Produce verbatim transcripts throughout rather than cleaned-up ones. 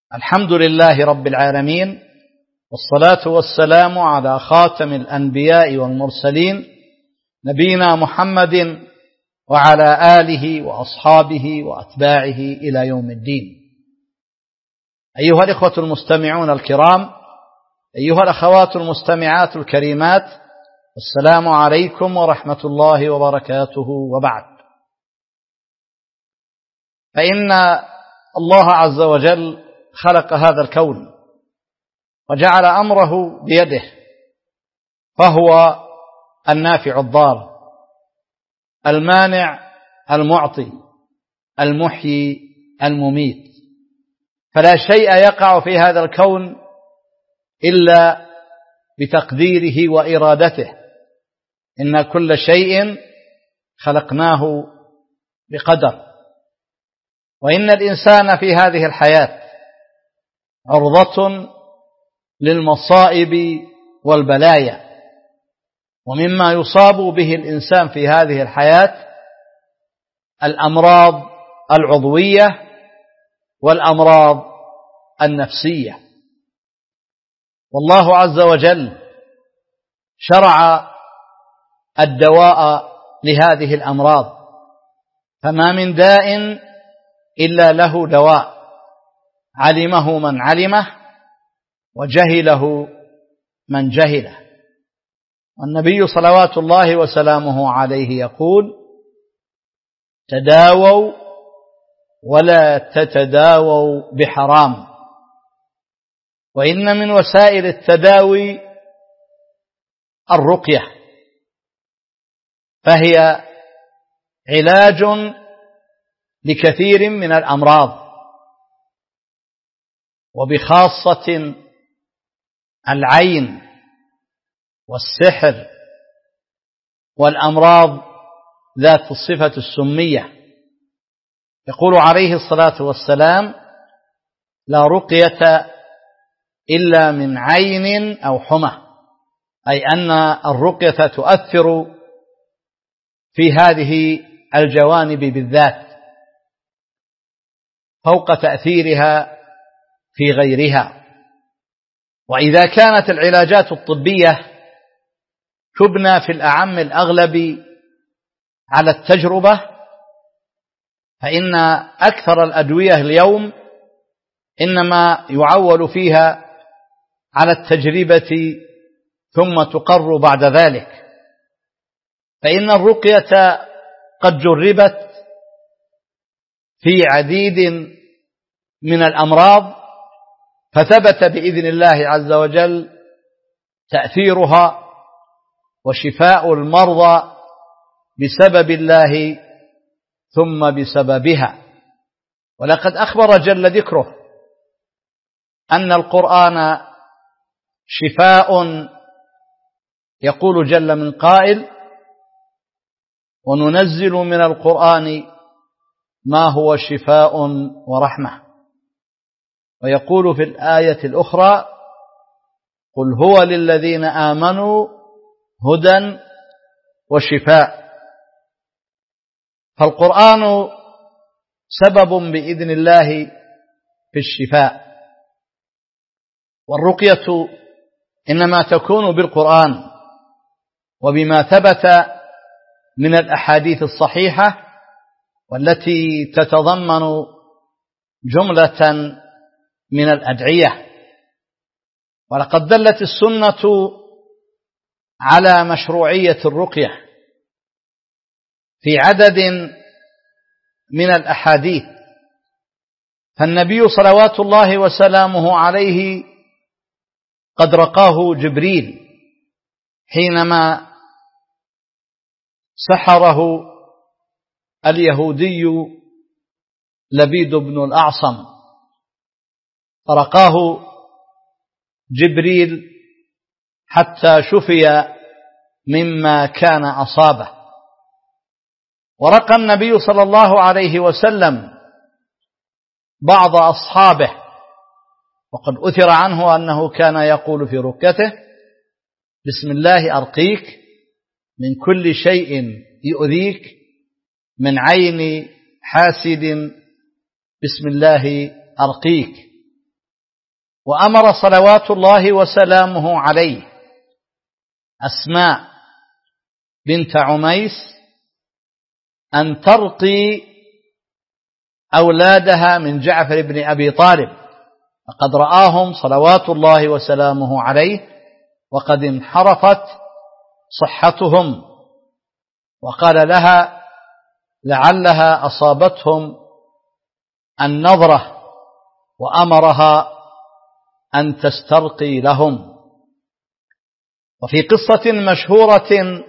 الحمد لله رب العالمين، والصلاة والسلام على خاتم الأنبياء والمرسلين نبينا محمد وعلى آله وأصحابه وأتباعه إلى يوم الدين. أيها الإخوة المستمعون الكرام، أيها الأخوات المستمعات الكريمات، السلام عليكم ورحمة الله وبركاته. وبعد، فإن الله عز وجل خلق هذا الكون وجعل أمره بيده، فهو النافع الضار، المانع المعطي، المحيي المميت، فلا شيء يقع في هذا الكون إلا بتقديره وإرادته. إن كل شيء خلقناه بقدر، وإن الإنسان في هذه الحياة عرضة للمصائب والبلايا، ومما يصاب به الإنسان في هذه الحياة الأمراض العضوية والأمراض النفسية. والله عز وجل شرع الدواء لهذه الأمراض، فما من داء إلا له دواء، علمه من علمه وجهله من جهله. والنبي صلوات الله وسلامه عليه يقول: تداووا ولا تتداووا بحرام. وإن من وسائل التداوي الرقية، فهي علاج لكثير من الأمراض، وبخاصة العين والسحر والأمراض ذات الصفة السمية. يقول عليه الصلاة والسلام: لا رقية إلا من عين أو حمى، أي أن الرقية تؤثر في هذه الجوانب بالذات فوق تأثيرها في غيرها. وإذا كانت العلاجات الطبية تبنى في الأعم الأغلب على التجربة، فإن أكثر الأدوية اليوم إنما يعول فيها على التجربة ثم تقر بعد ذلك. فإن الرقية قد جربت في عديد من الأمراض، فثبت بإذن الله عز وجل تأثيرها وشفاء المرضى بسبب الله ثم بسببها. ولقد أخبر جل ذكره أن القرآن شفاء، يقول جل من قائل: وننزل من القرآن ما هو شفاء ورحمة. ويقول في الآية الأخرى: قل هو للذين آمنوا هدى وشفاء. فالقرآن سبب بإذن الله في الشفاء، والرقية إنما تكون بالقرآن وبما ثبت من الأحاديث الصحيحة، والتي تتضمن جملة من الأدعية. ولقد دلت السنة على مشروعية الرقية في عدد من الأحاديث، فالنبي صلوات الله وسلامه عليه قد رقاه جبريل حينما سحره اليهودي لبيد بن الأعصم، فرقاه جبريل حتى شفي مما كان أصابه. ورقى النبي صلى الله عليه وسلم بعض أصحابه، وقد أثر عنه أنه كان يقول في ركته: بسم الله أرقيك من كل شيء يؤذيك، من عين حاسد بسم الله أرقيك. وأمر صلوات الله وسلامه عليه أسماء بنت عميس أن ترقي أولادها من جعفر بن أبي طالب، فقد رآهم صلوات الله وسلامه عليه وقد انحرفت صحتهم، وقال لها لعلها أصابتهم النظرة، وأمرها أن تسترقي لهم. وفي قصة مشهورة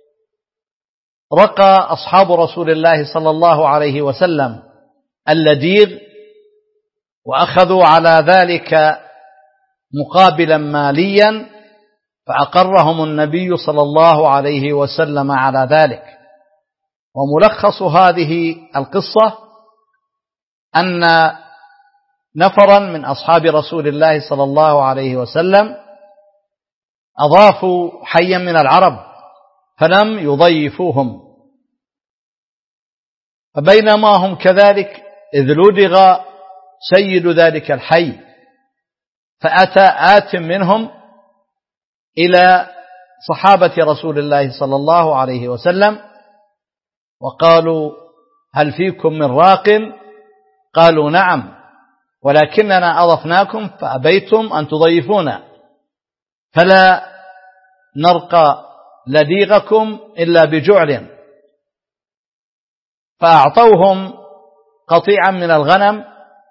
رقى أصحاب رسول الله صلى الله عليه وسلم اللديغ، وأخذوا على ذلك مقابلا ماليا، فأقرهم النبي صلى الله عليه وسلم على ذلك. وملخص هذه القصة أن نفرا من أصحاب رسول الله صلى الله عليه وسلم أضافوا حيا من العرب فلم يضيفوهم، فبينما هم كذلك إذ لدغ سيد ذلك الحي، فأتى آت منهم إلى صحابة رسول الله صلى الله عليه وسلم وقالوا هل فيكم من راق؟ قالوا نعم، ولكننا أضفناكم فأبيتم أن تضيفونا، فلا نرقى لديغكم إلا بجعل. فأعطوهم قطيعا من الغنم،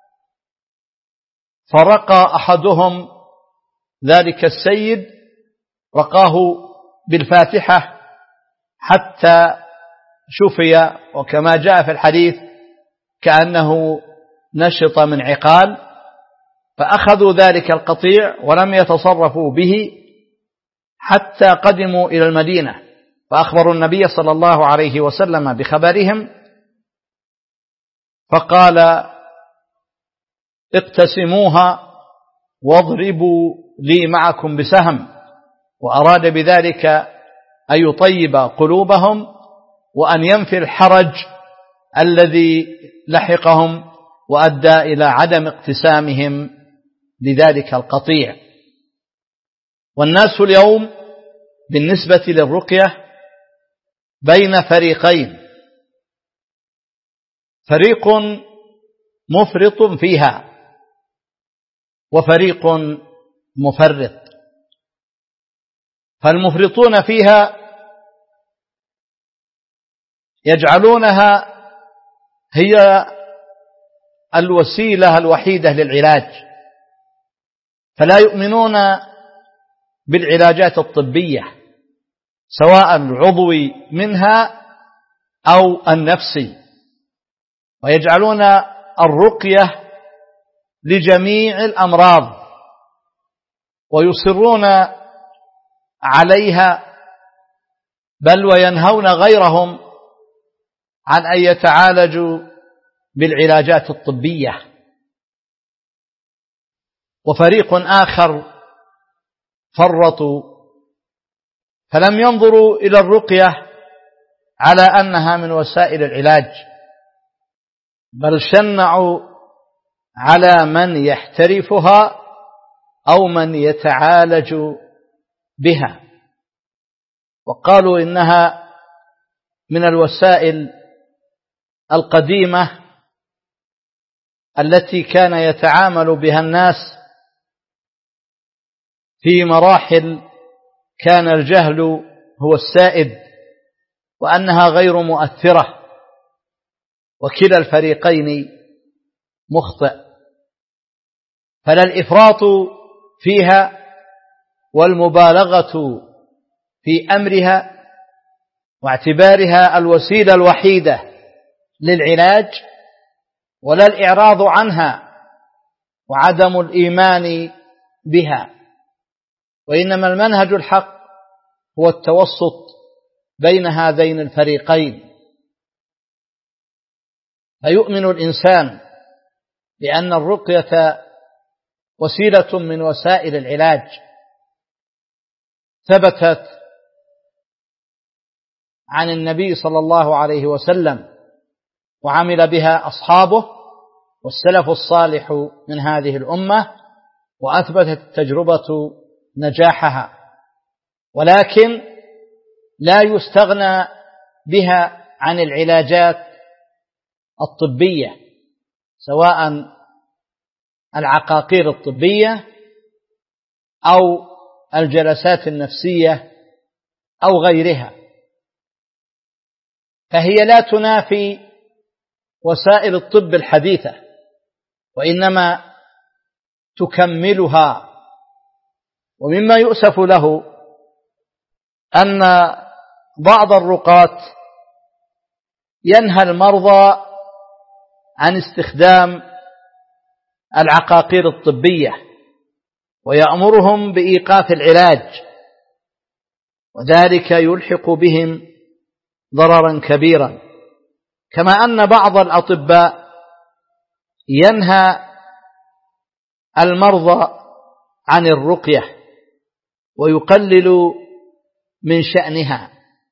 فرقى أحدهم ذلك السيد، رقاه بالفاتحة حتى شفي، وكما جاء في الحديث كأنه نشط من عقال، فأخذوا ذلك القطيع ولم يتصرفوا به حتى قدموا إلى المدينة، فأخبروا النبي صلى الله عليه وسلم بخبرهم، فقال اقتسموها واضربوا لي معكم بسهم، وأراد بذلك أن يطيب قلوبهم وأن ينفي الحرج الذي لحقهم وأدى إلى عدم اقتسامهم لذلك القطيع. والناس اليوم بالنسبة للرقية بين فريقين، فريق مفرط فيها وفريق مفرط. فالمفرطون فيها يجعلونها هي الوسيلة الوحيدة للعلاج، فلا يؤمنون بالعلاجات الطبية سواء العضوي منها أو النفسي، ويجعلون الرقية لجميع الأمراض ويصرون عليها، بل وينهون غيرهم عن أن يتعالجوا بالعلاجات الطبية. وفريق آخر فرطوا فلم ينظروا إلى الرقية على أنها من وسائل العلاج، بل شنعوا على من يحترفها أو من يتعالج بها، وقالوا إنها من الوسائل القديمة التي كان يتعامل بها الناس في مراحل كان الجهل هو السائد، وأنها غير مؤثرة، وكلا الفريقين مخطئ. فلا الإفراط فيها والمبالغة في أمرها واعتبارها الوسيلة الوحيدة للعلاج، ولا الإعراض عنها وعدم الإيمان بها، وإنما المنهج الحق هو التوسط بين هذين الفريقين. فيؤمن الإنسان بأن الرقية وسيلة من وسائل العلاج ثبتت عن النبي صلى الله عليه وسلم وعمل بها أصحابه والسلف الصالح من هذه الأمة، وأثبتت التجربة نجاحها، ولكن لا يستغنى بها عن العلاجات الطبية، سواء العقاقير الطبية أو الجلسات النفسية أو غيرها، فهي لا تنافي وسائل الطب الحديثة، وإنما تكملها. ومما يؤسف له أن بعض الرقاة ينهى المرضى عن استخدام العقاقير الطبية ويأمرهم بإيقاف العلاج، وذلك يلحق بهم ضررا كبيرا. كما أن بعض الأطباء ينهى المرضى عن الرقية ويقلل من شأنها،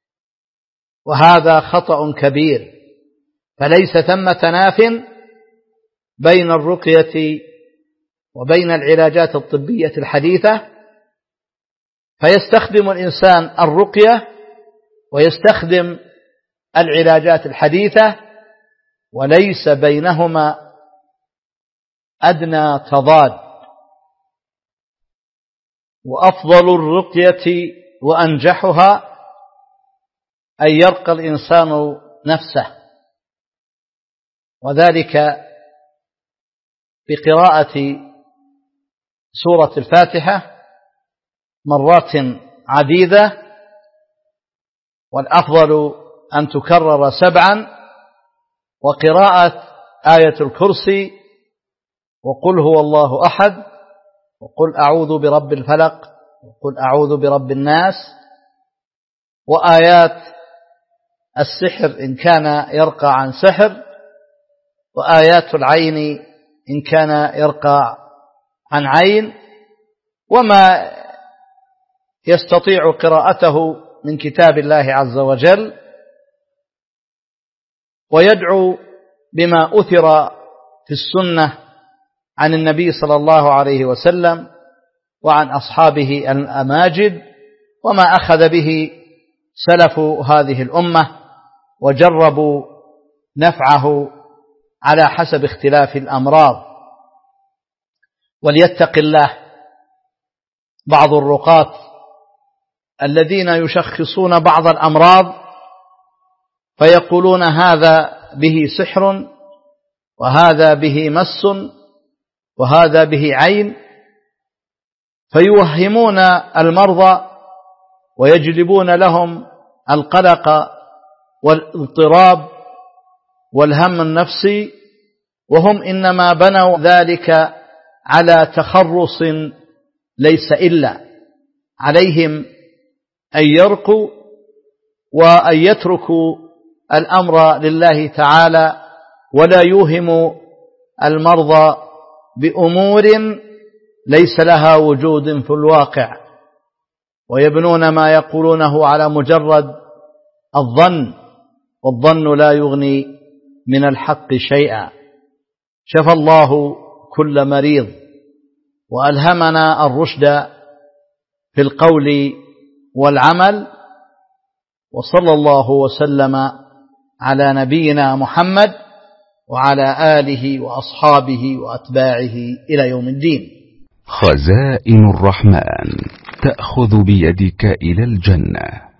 وهذا خطأ كبير. فليس ثم تناف بين الرقية وبين العلاجات الطبية الحديثة، فيستخدم الإنسان الرقية ويستخدم العلاجات الحديثة، وليس بينهما أدنى تضاد. وأفضل الرقية وأنجحها أن يرقى الإنسان نفسه، وذلك بقراءة سورة الفاتحة مرات عديدة، والأفضل أن تكرر سبعا، وقراءة آية الكرسي، وقل هو الله أحد، وقل أعوذ برب الفلق، وقل أعوذ برب الناس، وآيات السحر إن كان يرقى عن سحر، وآيات العين إن كان يرقى عن عين، وما يستطيع قراءته من كتاب الله عز وجل، ويدعو بما أثر في السنة عن النبي صلى الله عليه وسلم وعن أصحابه الأماجد، وما أخذ به سلف هذه الأمة وجربوا نفعه على حسب اختلاف الأمراض. وليتق الله بعض الرقاة الذين يشخصون بعض الأمراض فيقولون هذا به سحر، وهذا به مس، وهذا به عين، فيوهمون المرضى ويجلبون لهم القلق والاضطراب والهم النفسي، وهم إنما بنوا ذلك على تخرص ليس إلا. عليهم أن يرقوا وأن يتركوا الأمر لله تعالى، ولا يوهموا المرضى بأمور ليس لها وجود في الواقع، ويبنون ما يقولونه على مجرد الظن، والظن لا يغني من الحق شيئا. شفى الله كل مريض، وألهمنا الرشد في القول والعمل، وصلى الله وسلم على نبينا محمد وعلى آله وأصحابه وأتباعه إلى يوم الدين. خزائن الرحمن تأخذ بيدك إلى الجنة.